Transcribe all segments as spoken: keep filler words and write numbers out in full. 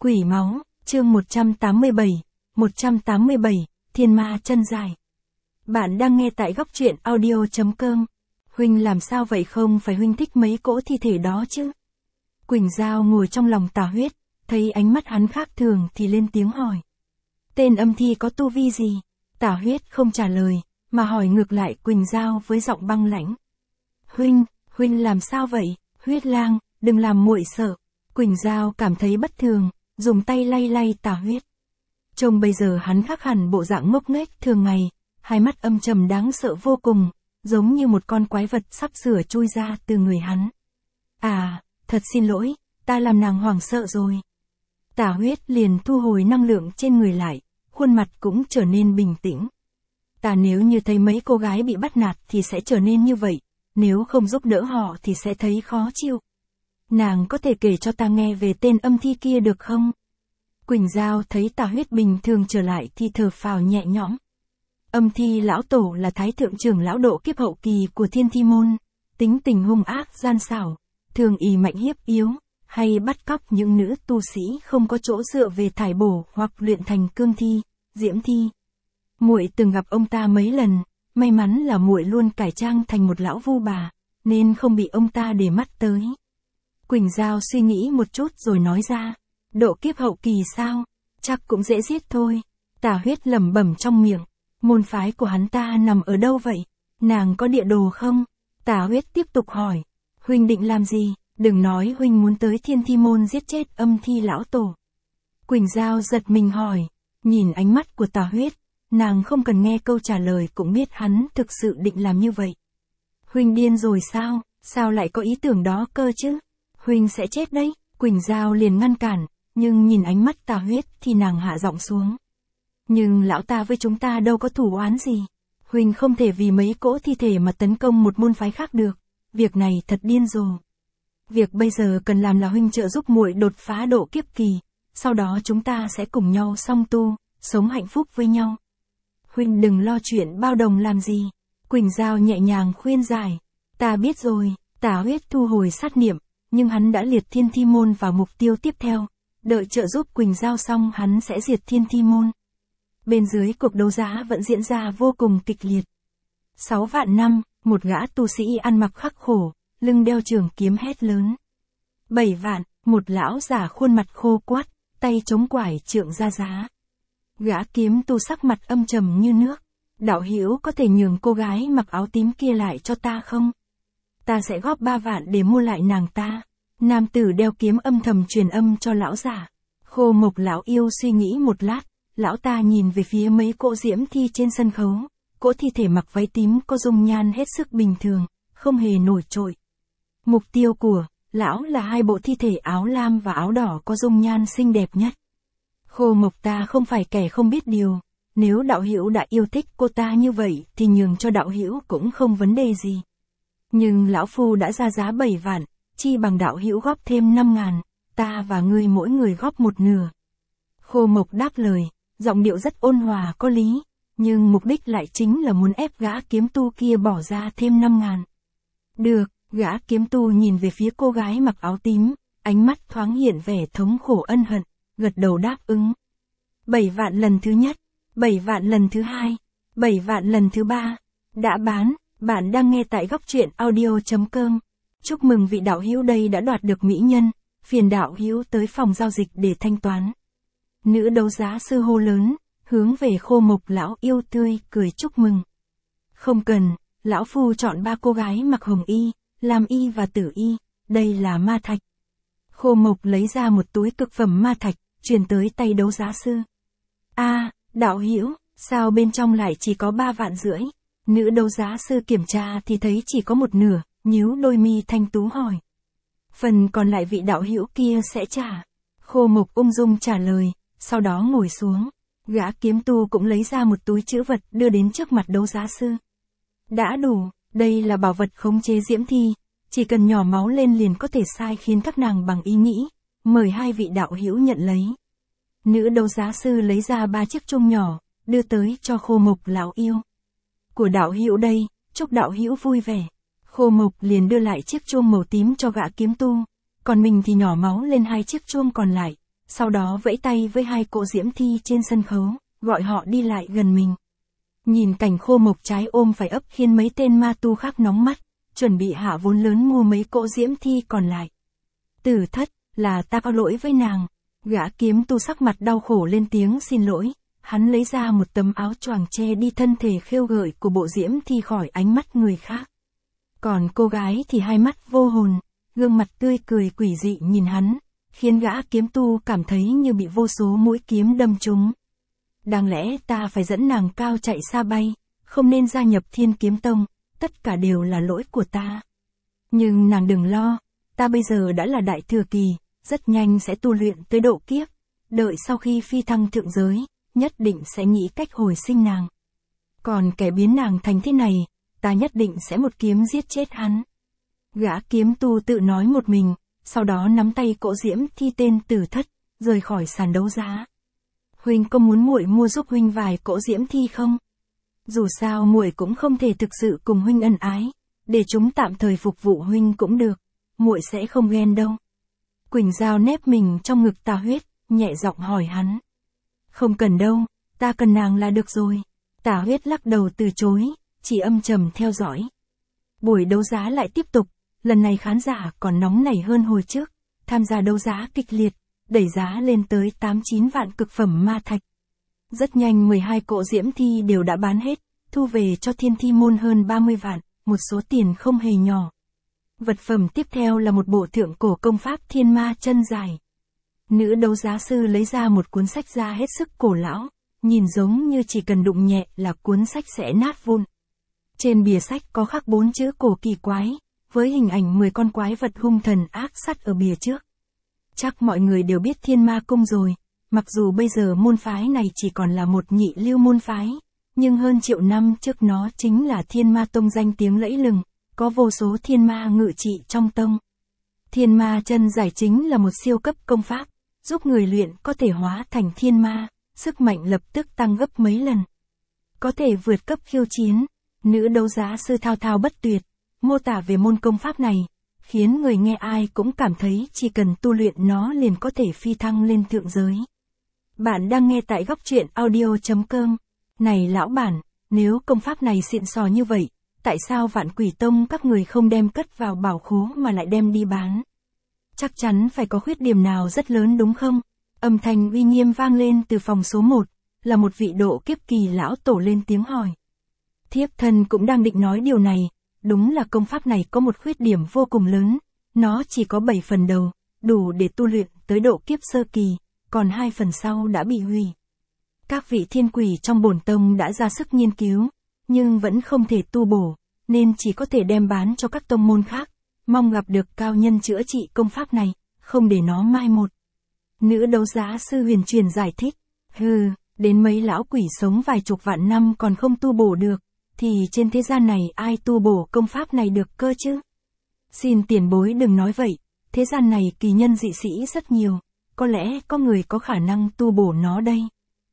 Quỷ máu, chương một trăm tám mươi bảy, một trăm tám mươi bảy, Thiên ma chân dài. Bạn đang nghe tại góc truyện audio chấm com. Huynh làm sao vậy, không phải huynh thích mấy cỗ thi thể đó chứ? Quỳnh Giao ngồi trong lòng Tà Huyết, thấy ánh mắt hắn khác thường thì lên tiếng hỏi. Tên âm thi có tu vi gì? Tà Huyết không trả lời, mà hỏi ngược lại Quỳnh Giao với giọng băng lãnh. Huynh, huynh làm sao vậy? Huyết Lang, đừng làm muội sợ. Quỳnh Giao cảm thấy bất thường, dùng tay lay lay Tà Huyết. Trông bây giờ hắn khác hẳn bộ dạng ngốc nghếch thường ngày, hai mắt âm trầm đáng sợ vô cùng, giống như một con quái vật sắp sửa chui ra từ người hắn. À, thật xin lỗi, ta làm nàng hoảng sợ rồi. Tà Huyết liền thu hồi năng lượng trên người lại, khuôn mặt cũng trở nên bình tĩnh. Ta nếu như thấy mấy cô gái bị bắt nạt thì sẽ trở nên như vậy, nếu không giúp đỡ họ thì sẽ thấy khó chịu. Nàng có thể kể cho ta nghe về tên âm thi kia được không? Quỳnh Giao thấy Tà Huyết bình thường trở lại thì thở phào nhẹ nhõm. Âm thi lão tổ là thái thượng trưởng lão độ kiếp hậu kỳ của Thiên Thi Môn, tính tình hung ác gian xảo, thường ỷ mạnh hiếp yếu, hay bắt cóc những nữ tu sĩ không có chỗ dựa về thải bổ hoặc luyện thành cương thi, diễm thi. Muội từng gặp ông ta mấy lần, may mắn là muội luôn cải trang thành một lão vu bà, nên không bị ông ta để mắt tới. Quỳnh Giao suy nghĩ một chút rồi nói ra, độ kiếp hậu kỳ sao, chắc cũng dễ giết thôi. Tà Huyết lẩm bẩm trong miệng, môn phái của hắn ta nằm ở đâu vậy? Nàng có địa đồ không? Tà Huyết tiếp tục hỏi, huynh định làm gì? Đừng nói huynh muốn tới Thiên Thi Môn giết chết âm thi lão tổ. Quỳnh Giao giật mình hỏi, nhìn ánh mắt của Tà Huyết, nàng không cần nghe câu trả lời cũng biết hắn thực sự định làm như vậy. Huynh điên rồi sao? Sao lại có ý tưởng đó cơ chứ? Huynh sẽ chết đấy. Quỳnh Giao liền ngăn cản, nhưng nhìn ánh mắt Tà Huyết thì nàng hạ giọng xuống. Nhưng lão ta với chúng ta đâu có thủ oán gì. Huynh không thể vì mấy cỗ thi thể mà tấn công một môn phái khác được. Việc này thật điên rồ. Việc bây giờ cần làm là huynh trợ giúp muội đột phá độ kiếp kỳ, sau đó chúng ta sẽ cùng nhau song tu, sống hạnh phúc với nhau. Huynh đừng lo chuyện bao đồng làm gì. Quỳnh Giao nhẹ nhàng khuyên giải. Ta biết rồi. Tà Huyết thu hồi sát niệm, nhưng hắn đã liệt Thiên Thi Môn vào mục tiêu tiếp theo. Đợi trợ giúp Quỳnh Giao xong hắn sẽ diệt Thiên Thi Môn. Bên dưới cuộc đấu giá vẫn diễn ra vô cùng kịch liệt. Sáu vạn năm, một gã tu sĩ ăn mặc khắc khổ, lưng đeo trường kiếm hét lớn. Bảy vạn, một lão giả khuôn mặt khô quắt, tay chống quải trượng ra giá. Gã kiếm tu sắc mặt âm trầm như nước. Đạo hữu có thể nhường cô gái mặc áo tím kia lại cho ta không? Ta sẽ góp ba vạn để mua lại nàng ta. Nam tử đeo kiếm âm thầm truyền âm cho lão giả. Khô Mộc lão yêu suy nghĩ một lát, lão ta nhìn về phía mấy cỗ diễm thi trên sân khấu. Cỗ thi thể mặc váy tím có dung nhan hết sức bình thường, không hề nổi trội. Mục tiêu của lão là hai bộ thi thể áo lam và áo đỏ có dung nhan xinh đẹp nhất. Khô Mộc ta không phải kẻ không biết điều, nếu đạo hữu đã yêu thích cô ta như vậy thì nhường cho đạo hữu cũng không vấn đề gì. Nhưng lão phu đã ra giá bảy vạn, chi bằng đạo hữu góp thêm năm ngàn, ta và ngươi mỗi người góp một nửa. Khô Mộc đáp lời, giọng điệu rất ôn hòa có lý, nhưng mục đích lại chính là muốn ép gã kiếm tu kia bỏ ra thêm năm ngàn. Được, gã kiếm tu nhìn về phía cô gái mặc áo tím, ánh mắt thoáng hiện vẻ thống khổ ân hận, gật đầu đáp ứng. Bảy vạn lần thứ nhất, bảy vạn lần thứ hai, bảy vạn lần thứ ba, đã bán. Bạn đang nghe tại góc truyện audio chấm com. Chúc mừng vị đạo hữu đây đã đoạt được mỹ nhân, phiền đạo hữu tới phòng giao dịch để thanh toán. Nữ đấu giá sư hô lớn, hướng về Khô Mộc lão yêu tươi cười chúc mừng. Không cần, lão phu chọn ba cô gái mặc hồng y, lam y và tử y, đây là ma thạch. Khô Mộc lấy ra một túi cực phẩm ma thạch, truyền tới tay đấu giá sư. A, đạo hữu, sao bên trong lại chỉ có ba vạn rưỡi? Nữ đấu giá sư kiểm tra thì thấy chỉ có một nửa, nhíu đôi mi thanh tú hỏi. Phần còn lại vị đạo hữu kia sẽ trả. Khô Mộc ung dung trả lời, sau đó ngồi xuống. Gã kiếm tu cũng lấy ra một túi trữ vật đưa đến trước mặt đấu giá sư. Đã đủ, đây là bảo vật khống chế diễm thi, chỉ cần nhỏ máu lên liền có thể sai khiến các nàng bằng ý nghĩ, mời hai vị đạo hữu nhận lấy. Nữ đấu giá sư lấy ra ba chiếc chuông nhỏ, đưa tới cho Khô Mộc lão yêu. Của đạo hữu đây, chúc đạo hữu vui vẻ. Khô Mộc liền đưa lại chiếc chuông màu tím cho gã kiếm tu, còn mình thì nhỏ máu lên hai chiếc chuông còn lại, sau đó vẫy tay với hai cỗ diễm thi trên sân khấu, gọi họ đi lại gần mình. Nhìn cảnh khô mộc trái ôm phải ấp khiến mấy tên ma tu khác nóng mắt, chuẩn bị hạ vốn lớn mua mấy cỗ diễm thi còn lại. Tử Thất, là ta có lỗi với nàng. Gã kiếm tu sắc mặt đau khổ lên tiếng xin lỗi, hắn lấy ra một tấm áo choàng che đi thân thể khêu gợi của bộ diễm thi khỏi ánh mắt người khác. Còn cô gái thì hai mắt vô hồn, gương mặt tươi cười quỷ dị nhìn hắn, khiến gã kiếm tu cảm thấy như bị vô số mũi kiếm đâm trúng. Đáng lẽ ta phải dẫn nàng cao chạy xa bay, không nên gia nhập Thiên Kiếm Tông, tất cả đều là lỗi của ta. Nhưng nàng đừng lo, ta bây giờ đã là đại thừa kỳ, rất nhanh sẽ tu luyện tới độ kiếp, đợi sau khi phi thăng thượng giới, nhất định sẽ nghĩ cách hồi sinh nàng. Còn kẻ biến nàng thành thế này, ta nhất định sẽ một kiếm giết chết hắn. Gã kiếm tu tự nói một mình, sau đó nắm tay cỗ diễm thi tên Tử Thất, rời khỏi sàn đấu giá. Huynh có muốn muội mua giúp huynh vài cỗ diễm thi không? Dù sao muội cũng không thể thực sự cùng huynh ân ái, để chúng tạm thời phục vụ huynh cũng được, muội sẽ không ghen đâu. Quỳnh Giao nép mình trong ngực Tà Huyết, nhẹ giọng hỏi hắn. Không cần đâu, ta cần nàng là được rồi. Tà Huyết lắc đầu từ chối, chỉ âm trầm theo dõi. Buổi đấu giá lại tiếp tục, lần này khán giả còn nóng nảy hơn hồi trước, tham gia đấu giá kịch liệt, đẩy giá lên tới tám chín vạn cực phẩm ma thạch. Rất nhanh mười hai cỗ diễm thi đều đã bán hết, thu về cho Thiên Thi môn hơn ba mươi vạn, một số tiền không hề nhỏ. Vật phẩm tiếp theo là một bộ thượng cổ công pháp Thiên Ma Chân Giải. Nữ đấu giá sư lấy ra một cuốn sách ra hết sức cổ lão, nhìn giống như chỉ cần đụng nhẹ là cuốn sách sẽ nát vụn. Trên bìa sách có khắc bốn chữ cổ kỳ quái, với hình ảnh mười con quái vật hung thần ác sát ở bìa trước. Chắc mọi người đều biết Thiên Ma Cung rồi, mặc dù bây giờ môn phái này chỉ còn là một nhị lưu môn phái, nhưng hơn triệu năm trước nó chính là Thiên Ma Tông danh tiếng lẫy lừng, có vô số thiên ma ngự trị trong tông. Thiên Ma Chân Giải chính là một siêu cấp công pháp, giúp người luyện có thể hóa thành thiên ma, sức mạnh lập tức tăng gấp mấy lần. Có thể vượt cấp khiêu chiến, nữ đấu giá sư thao thao bất tuyệt, mô tả về môn công pháp này, khiến người nghe ai cũng cảm thấy chỉ cần tu luyện nó liền có thể phi thăng lên thượng giới. Bạn đang nghe tại góc truyện audio chấm com. Này lão bản, nếu công pháp này xịn sò như vậy, tại sao Vạn Quỷ Tông các người không đem cất vào bảo khố mà lại đem đi bán? Chắc chắn phải có khuyết điểm nào rất lớn đúng không? Âm thanh uy nghiêm vang lên từ phòng số một, là một vị độ kiếp kỳ lão tổ lên tiếng hỏi. Thiếp thân cũng đang định nói điều này, đúng là công pháp này có một khuyết điểm vô cùng lớn, nó chỉ có bảy phần đầu, đủ để tu luyện tới độ kiếp sơ kỳ, còn hai phần sau đã bị hủy. Các vị thiên quỷ trong bổn tông đã ra sức nghiên cứu, nhưng vẫn không thể tu bổ, nên chỉ có thể đem bán cho các tông môn khác, mong gặp được cao nhân chữa trị công pháp này, không để nó mai một. Nữ đấu giá sư Huyền Truyền giải thích, hừ, đến mấy lão quỷ sống vài chục vạn năm còn không tu bổ được, thì trên thế gian này ai tu bổ công pháp này được cơ chứ? Xin tiền bối đừng nói vậy, thế gian này kỳ nhân dị sĩ rất nhiều, có lẽ có người có khả năng tu bổ nó đây.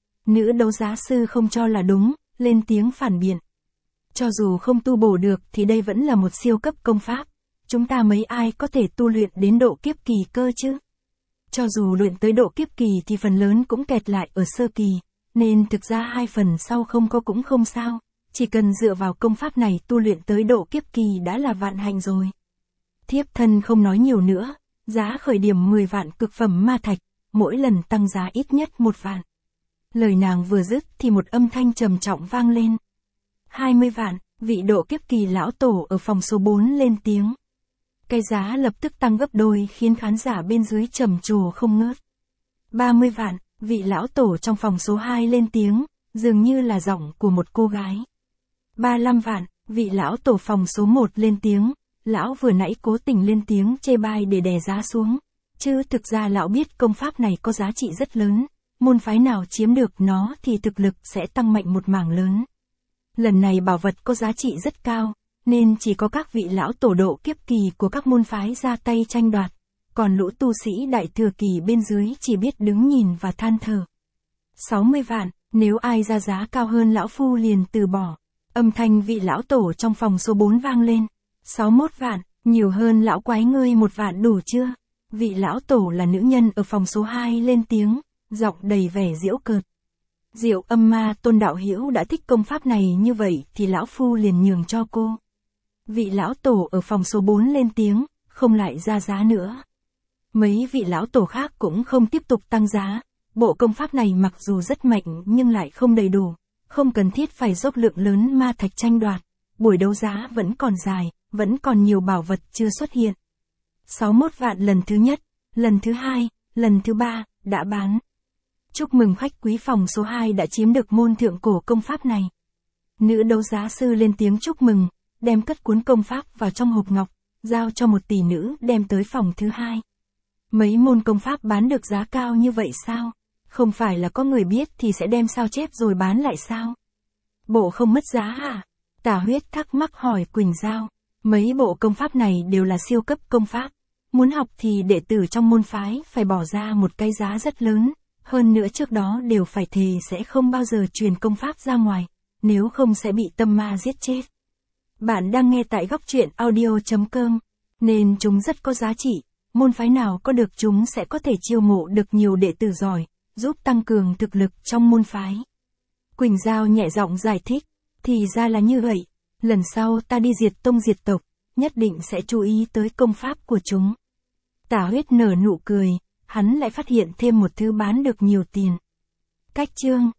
Nữ đấu giá sư không cho là đúng, lên tiếng phản biện. Cho dù không tu bổ được thì đây vẫn là một siêu cấp công pháp, chúng ta mấy ai có thể tu luyện đến độ kiếp kỳ cơ chứ? Cho dù luyện tới độ kiếp kỳ thì phần lớn cũng kẹt lại ở sơ kỳ, nên thực ra hai phần sau không có cũng không sao, chỉ cần dựa vào công pháp này tu luyện tới độ kiếp kỳ đã là vạn hạnh rồi. Thiếp thân không nói nhiều nữa, giá khởi điểm mười vạn cực phẩm ma thạch, mỗi lần tăng giá ít nhất một vạn. Lời nàng vừa dứt thì một âm thanh trầm trọng vang lên. hai mươi vạn, vị độ kiếp kỳ lão tổ ở phòng số bốn lên tiếng. Cái giá lập tức tăng gấp đôi khiến khán giả bên dưới trầm trồ không ngớt. ba mươi vạn, vị lão tổ trong phòng số hai lên tiếng, dường như là giọng của một cô gái. ba mươi lăm vạn, vị lão tổ phòng số một lên tiếng, lão vừa nãy cố tình lên tiếng chê bai để đè giá xuống, chứ thực ra lão biết công pháp này có giá trị rất lớn, môn phái nào chiếm được nó thì thực lực sẽ tăng mạnh một mảng lớn. Lần này bảo vật có giá trị rất cao, nên chỉ có các vị lão tổ độ kiếp kỳ của các môn phái ra tay tranh đoạt, còn lũ tu sĩ đại thừa kỳ bên dưới chỉ biết đứng nhìn và than thở. sáu mươi vạn, nếu ai ra giá cao hơn lão phu liền từ bỏ. Âm thanh vị lão tổ trong phòng số bốn vang lên. sáu mươi mốt vạn, nhiều hơn lão quái ngươi một vạn đủ chưa? Vị lão tổ là nữ nhân ở phòng số hai lên tiếng, giọng đầy vẻ giễu cợt. Diệu Âm Ma Tôn đạo hữu đã thích công pháp này như vậy thì lão phu liền nhường cho cô. Vị lão tổ ở phòng số bốn lên tiếng, không lại ra giá nữa. Mấy vị lão tổ khác cũng không tiếp tục tăng giá. Bộ công pháp này mặc dù rất mạnh nhưng lại không đầy đủ, không cần thiết phải dốc lượng lớn ma thạch tranh đoạt. Buổi đấu giá vẫn còn dài, vẫn còn nhiều bảo vật chưa xuất hiện. sáu mươi mốt vạn lần thứ nhất, lần thứ hai, lần thứ ba, đã bán. Chúc mừng khách quý phòng số hai đã chiếm được môn thượng cổ công pháp này. Nữ đấu giá sư lên tiếng chúc mừng, đem cất cuốn công pháp vào trong hộp ngọc, giao cho một tỷ nữ đem tới phòng thứ hai. Mấy môn công pháp bán được giá cao như vậy sao? Không phải là có người biết thì sẽ đem sao chép rồi bán lại sao? Bộ không mất giá à? Tả Huyết thắc mắc hỏi Quỳnh Giao. Mấy bộ công pháp này đều là siêu cấp công pháp. Muốn học thì đệ tử trong môn phái phải bỏ ra một cái giá rất lớn. Hơn nữa trước đó đều phải thề sẽ không bao giờ truyền công pháp ra ngoài. Nếu không sẽ bị tâm ma giết chết. Bạn đang nghe tại góc truyện audio chấm com. Nên chúng rất có giá trị. Môn phái nào có được chúng sẽ có thể chiêu mộ được nhiều đệ tử giỏi, giúp tăng cường thực lực trong môn phái. Quỳnh Giao nhẹ giọng giải thích. Thì ra là như vậy. Lần sau ta đi diệt tông diệt tộc, nhất định sẽ chú ý tới công pháp của chúng. Tả Huyết nở nụ cười, hắn lại phát hiện thêm một thứ bán được nhiều tiền. Cách chương